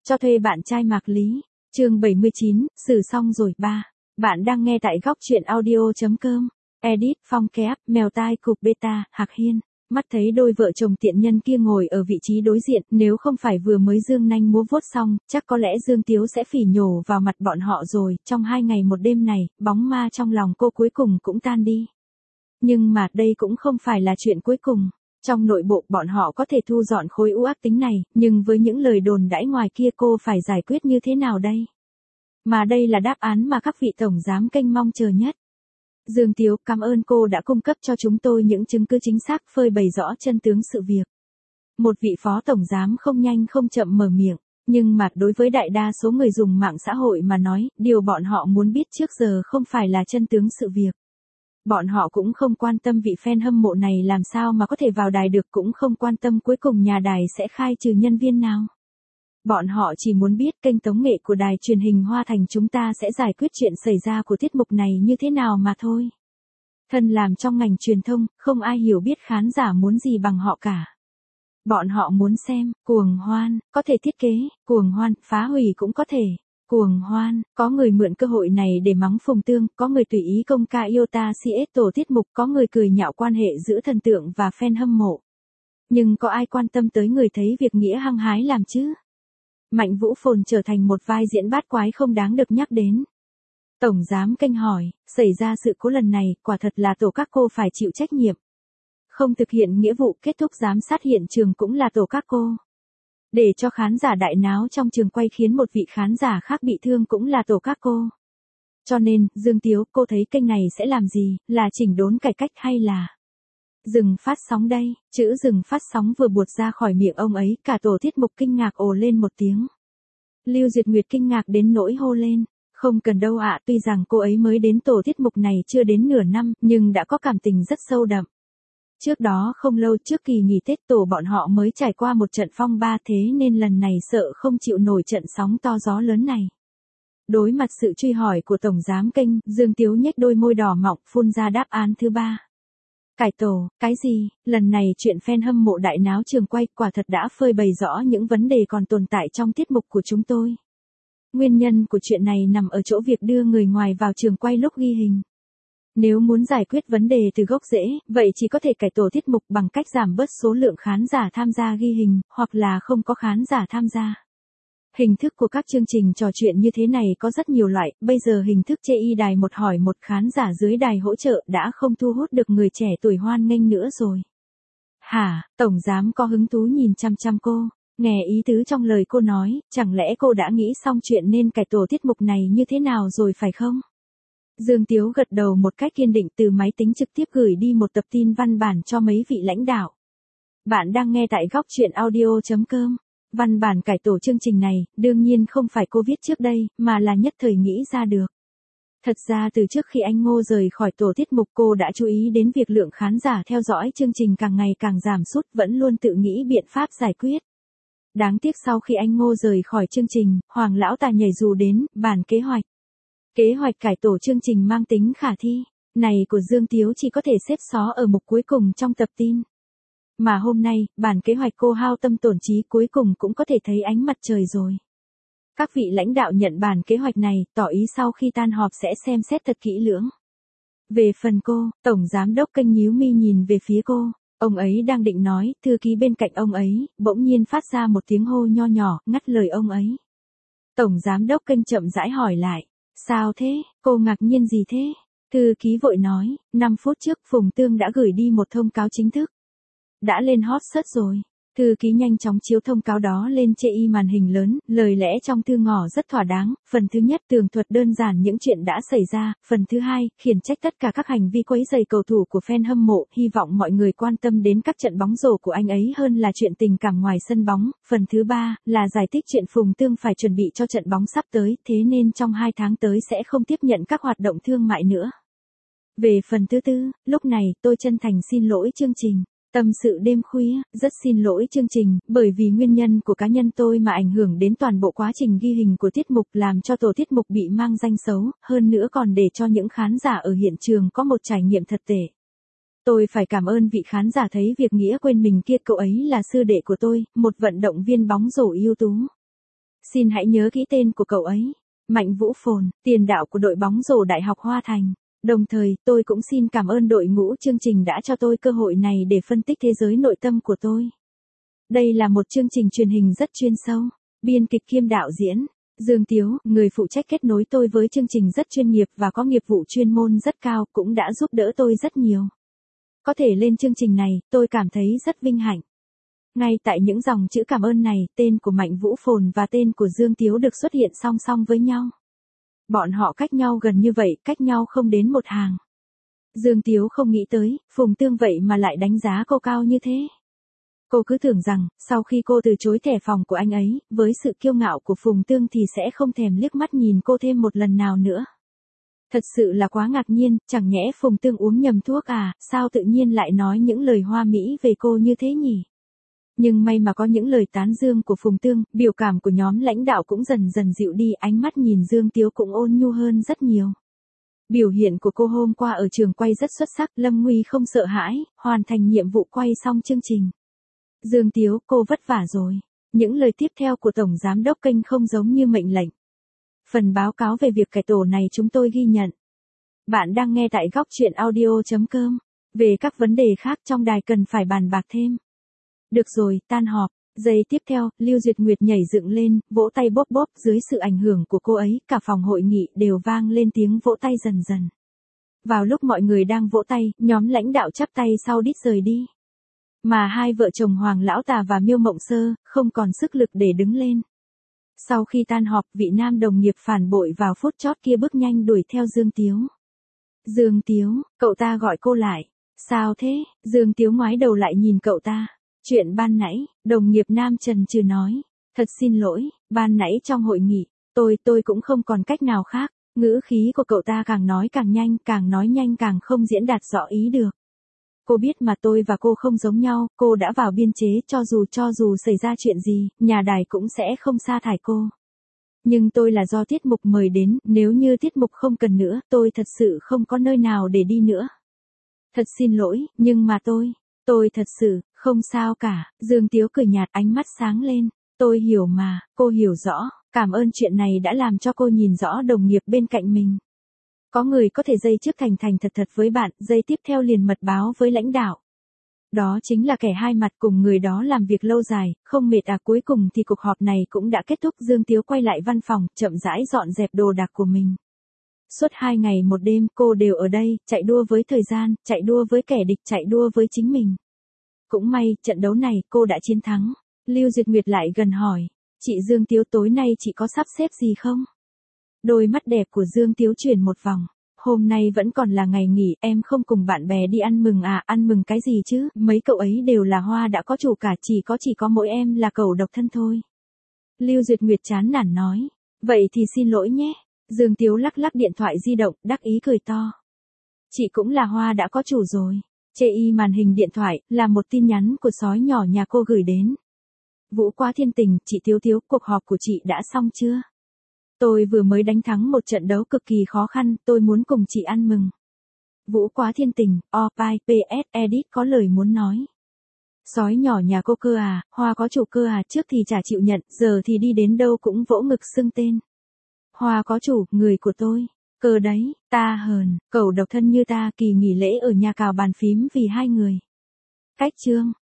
Cho thuê bạn trai Mạc Lý. Chương 79, xử xong rồi ba. Bạn đang nghe tại góc truyện audio.com. Edit, Phong Kép, Mèo tai cục beta, Hạc Hiên. Mắt thấy đôi vợ chồng tiện nhân kia ngồi ở vị trí đối diện, nếu không phải vừa mới dương nanh múa vuốt xong, chắc có lẽ Dương Tiếu sẽ phỉ nhổ vào mặt bọn họ rồi. Trong 2 ngày một đêm này, bóng ma trong lòng cô cuối cùng cũng tan đi. Nhưng mà đây cũng không phải là chuyện cuối cùng. Trong nội bộ bọn họ có thể thu dọn khối u ác tính này, nhưng với những lời đồn đãi ngoài kia cô phải giải quyết như thế nào đây? Mà đây là đáp án mà các vị tổng giám kênh mong chờ nhất. Dương Tiếu, cảm ơn cô đã cung cấp cho chúng tôi những chứng cứ chính xác phơi bày rõ chân tướng sự việc. Một vị phó tổng giám không nhanh không chậm mở miệng, nhưng mà đối với đại đa số người dùng mạng xã hội mà nói, điều bọn họ muốn biết trước giờ không phải là chân tướng sự việc. Bọn họ cũng không quan tâm vị fan hâm mộ này làm sao mà có thể vào đài được, cũng không quan tâm cuối cùng nhà đài sẽ khai trừ nhân viên nào. Bọn họ chỉ muốn biết kênh tống nghệ của đài truyền hình Hoa Thành chúng ta sẽ giải quyết chuyện xảy ra của tiết mục này như thế nào mà thôi. Thân làm trong ngành truyền thông, không ai hiểu biết khán giả muốn gì bằng họ cả. Bọn họ muốn xem, cuồng hoan, có thể thiết kế, cuồng hoan, phá hủy cũng có thể. Cuồng hoan, có người mượn cơ hội này để mắng Phùng Tương, có người tùy ý công ca iota CS tổ tiết mục, có người cười nhạo quan hệ giữa thần tượng và fan hâm mộ. Nhưng có ai quan tâm tới người thấy việc nghĩa hăng hái làm chứ? Mạnh Vũ Phồn trở thành một vai diễn bát quái không đáng được nhắc đến. Tổng giám kênh hỏi, xảy ra sự cố lần này, quả thật là tổ các cô phải chịu trách nhiệm. Không thực hiện nghĩa vụ kết thúc giám sát hiện trường cũng là tổ các cô. Để cho khán giả đại náo trong trường quay khiến một vị khán giả khác bị thương cũng là tổ các cô. Cho nên, Dương Tiếu, cô thấy kênh này sẽ làm gì, là chỉnh đốn cải cách hay là dừng phát sóng đây? Chữ dừng phát sóng vừa buột ra khỏi miệng ông ấy, cả tổ tiết mục kinh ngạc ồ lên một tiếng. Lưu Diệt Nguyệt kinh ngạc đến nỗi hô lên, không cần đâu ạ, tuy rằng cô ấy mới đến tổ tiết mục này chưa đến nửa năm, nhưng đã có cảm tình rất sâu đậm. Trước đó không lâu trước kỳ nghỉ Tết tổ bọn họ mới trải qua một trận phong ba, thế nên lần này sợ không chịu nổi trận sóng to gió lớn này. Đối mặt sự truy hỏi của tổng giám kênh, Dương Tiếu nhếch đôi môi đỏ mọng phun ra đáp án thứ ba. Cải tổ, cái gì? Lần này chuyện fan hâm mộ đại náo trường quay quả thật đã phơi bày rõ những vấn đề còn tồn tại trong tiết mục của chúng tôi. Nguyên nhân của chuyện này nằm ở chỗ việc đưa người ngoài vào trường quay lúc ghi hình. Nếu muốn giải quyết vấn đề từ gốc rễ, vậy chỉ có thể cải tổ tiết mục bằng cách giảm bớt số lượng khán giả tham gia ghi hình, hoặc là không có khán giả tham gia. Hình thức của các chương trình trò chuyện như thế này có rất nhiều loại, bây giờ hình thức chê y đài một hỏi một, khán giả dưới đài hỗ trợ đã không thu hút được người trẻ tuổi hoan nghênh nữa rồi. Hả, tổng giám có hứng thú nhìn chăm chăm cô, nghe ý tứ trong lời cô nói, chẳng lẽ cô đã nghĩ xong chuyện nên cải tổ tiết mục này như thế nào rồi phải không? Dương Tiếu gật đầu một cách kiên định, từ máy tính trực tiếp gửi đi một tập tin văn bản cho mấy vị lãnh đạo. Bạn đang nghe tại góc truyện audio.com. Văn bản cải tổ chương trình này, đương nhiên không phải cô viết trước đây, mà là nhất thời nghĩ ra được. Thật ra từ trước khi anh Ngô rời khỏi tổ tiết mục cô đã chú ý đến việc lượng khán giả theo dõi chương trình càng ngày càng giảm sút, vẫn luôn tự nghĩ biện pháp giải quyết. Đáng tiếc sau khi anh Ngô rời khỏi chương trình, Hoàng lão ta nhảy dù đến, bàn kế hoạch. Kế hoạch cải tổ chương trình mang tính khả thi, này của Dương Tiếu chỉ có thể xếp xó ở mục cuối cùng trong tập tin. Mà hôm nay, bản kế hoạch cô hao tâm tổn trí cuối cùng cũng có thể thấy ánh mặt trời rồi. Các vị lãnh đạo nhận bản kế hoạch này, tỏ ý sau khi tan họp sẽ xem xét thật kỹ lưỡng. Về phần cô, tổng giám đốc kênh nhíu mi nhìn về phía cô, ông ấy đang định nói, thư ký bên cạnh ông ấy, bỗng nhiên phát ra một tiếng hô nho nhỏ, ngắt lời ông ấy. Tổng giám đốc kênh chậm rãi hỏi lại, sao thế, cô ngạc nhiên gì thế? Thư ký vội nói, 5 phút trước Phùng Tương đã gửi đi một thông cáo chính thức. Đã lên hot search rồi. Thư ký nhanh chóng chiếu thông cáo đó lên chê y màn hình lớn, lời lẽ trong thư ngỏ rất thỏa đáng. Phần thứ nhất tường thuật đơn giản những chuyện đã xảy ra, phần thứ hai, khiển trách tất cả các hành vi quấy rầy cầu thủ của fan hâm mộ, hy vọng mọi người quan tâm đến các trận bóng rổ của anh ấy hơn là chuyện tình cảm ngoài sân bóng. Phần thứ ba, là giải thích chuyện Phùng Tương phải chuẩn bị cho trận bóng sắp tới, thế nên trong 2 tháng tới sẽ không tiếp nhận các hoạt động thương mại nữa. Về phần thứ tư, lúc này tôi chân thành xin lỗi chương trình. Tâm sự đêm khuya, rất xin lỗi chương trình, bởi vì nguyên nhân của cá nhân tôi mà ảnh hưởng đến toàn bộ quá trình ghi hình của tiết mục, làm cho tổ tiết mục bị mang danh xấu, hơn nữa còn để cho những khán giả ở hiện trường có một trải nghiệm thật tệ. Tôi phải cảm ơn vị khán giả thấy việc nghĩa quên mình kia, cậu ấy là sư đệ của tôi, một vận động viên bóng rổ ưu tú. Xin hãy nhớ kỹ tên của cậu ấy. Mạnh Vũ Phồn, tiền đạo của đội bóng rổ Đại học Hoa Thành. Đồng thời, tôi cũng xin cảm ơn đội ngũ chương trình đã cho tôi cơ hội này để phân tích thế giới nội tâm của tôi. Đây là một chương trình truyền hình rất chuyên sâu. Biên kịch kiêm đạo diễn. Dương Tiếu, người phụ trách kết nối tôi với chương trình rất chuyên nghiệp và có nghiệp vụ chuyên môn rất cao, cũng đã giúp đỡ tôi rất nhiều. Có thể lên chương trình này, tôi cảm thấy rất vinh hạnh. Ngay tại những dòng chữ cảm ơn này, tên của Mạnh Vũ Phồn và tên của Dương Tiếu được xuất hiện song song với nhau. Bọn họ cách nhau gần như vậy, cách nhau không đến một hàng. Dương Tiếu không nghĩ tới, Phùng Tương vậy mà lại đánh giá cô cao như thế. Cô cứ tưởng rằng, sau khi cô từ chối thẻ phòng của anh ấy, với sự kiêu ngạo của Phùng Tương thì sẽ không thèm liếc mắt nhìn cô thêm một lần nào nữa. Thật sự là quá ngạc nhiên, chẳng nhẽ Phùng Tương uống nhầm thuốc à, sao tự nhiên lại nói những lời hoa mỹ về cô như thế nhỉ? Nhưng may mà có những lời tán dương của Phùng Tương, biểu cảm của nhóm lãnh đạo cũng dần dần dịu đi, ánh mắt nhìn Dương Tiếu cũng ôn nhu hơn rất nhiều. Biểu hiện của cô hôm qua ở trường quay rất xuất sắc, Lâm Nguy không sợ hãi, hoàn thành nhiệm vụ quay xong chương trình. Dương Tiếu, cô vất vả rồi. Những lời tiếp theo của Tổng Giám đốc kênh không giống như mệnh lệnh. Phần báo cáo về việc cải tổ này chúng tôi ghi nhận. Bạn đang nghe tại góc truyện audio.com. Về các vấn đề khác trong đài cần phải bàn bạc thêm. Được rồi, tan họp. Giây tiếp theo, Lưu Duyệt Nguyệt nhảy dựng lên, vỗ tay bóp bóp, dưới sự ảnh hưởng của cô ấy, cả phòng hội nghị đều vang lên tiếng vỗ tay dần dần. Vào lúc mọi người đang vỗ tay, nhóm lãnh đạo chắp tay sau đít rời đi. Mà hai vợ chồng Hoàng Lão Tà và Miêu Mộng Sơ, không còn sức lực để đứng lên. Sau khi tan họp, vị nam đồng nghiệp phản bội vào phút chót kia bước nhanh đuổi theo Dương Tiếu. Dương Tiếu, cậu ta gọi cô lại. Sao thế? Dương Tiếu ngoái đầu lại nhìn cậu ta. Chuyện ban nãy, đồng nghiệp nam Trần Trừ nói. Thật xin lỗi, ban nãy trong hội nghị, tôi cũng không còn cách nào khác. Ngữ khí của cậu ta càng nói nhanh càng không diễn đạt rõ ý được. Cô biết mà, tôi và cô không giống nhau, cô đã vào biên chế, cho dù xảy ra chuyện gì, nhà đài cũng sẽ không sa thải cô. Nhưng tôi là do tiết mục mời đến, nếu như tiết mục không cần nữa, tôi thật sự không có nơi nào để đi nữa. Thật xin lỗi, nhưng mà tôi thật sự, không sao cả. Dương Tiếu cười nhạt, ánh mắt sáng lên. Tôi hiểu mà, cô hiểu rõ, cảm ơn chuyện này đã làm cho cô nhìn rõ đồng nghiệp bên cạnh mình. Có người có thể giây trước thành thật với bạn, giây tiếp theo liền mật báo với lãnh đạo. Đó chính là kẻ hai mặt, cùng người đó làm việc lâu dài, không mệt à. Cuối cùng thì cuộc họp này cũng đã kết thúc. Dương Tiếu quay lại văn phòng, chậm rãi dọn dẹp đồ đạc của mình. Suốt 2 ngày một đêm, cô đều ở đây, chạy đua với thời gian, chạy đua với kẻ địch, chạy đua với chính mình. Cũng may, trận đấu này, cô đã chiến thắng. Lưu Duyệt Nguyệt lại gần hỏi. Chị Dương Tiếu, tối nay chị có sắp xếp gì không? Đôi mắt đẹp của Dương Tiếu chuyển một vòng. Hôm nay vẫn còn là ngày nghỉ, em không cùng bạn bè đi ăn mừng à? Ăn mừng cái gì chứ, mấy cậu ấy đều là hoa đã có chủ cả, chỉ có mỗi em là cậu độc thân thôi. Lưu Duyệt Nguyệt chán nản nói. Vậy thì xin lỗi nhé. Dương Tiếu lắc lắc điện thoại di động, đắc ý cười to. Chị cũng là hoa đã có chủ rồi. Chê y màn hình điện thoại, là một tin nhắn của sói nhỏ nhà cô gửi đến. Vũ Quá Thiên Tình, chị Tiếu, cuộc họp của chị đã xong chưa? Tôi vừa mới đánh thắng một trận đấu cực kỳ khó khăn, tôi muốn cùng chị ăn mừng. Vũ Quá Thiên Tình, Opai, PS, Edit có lời muốn nói. Sói nhỏ nhà cô cơ à, hoa có chủ cơ à, trước thì chả chịu nhận, giờ thì đi đến đâu cũng vỗ ngực xưng tên. Hoa có chủ, người của tôi. Cơ đấy, ta hờn, cậu độc thân như ta, kỳ nghỉ lễ ở nhà cào bàn phím vì 2 người. Cách chương.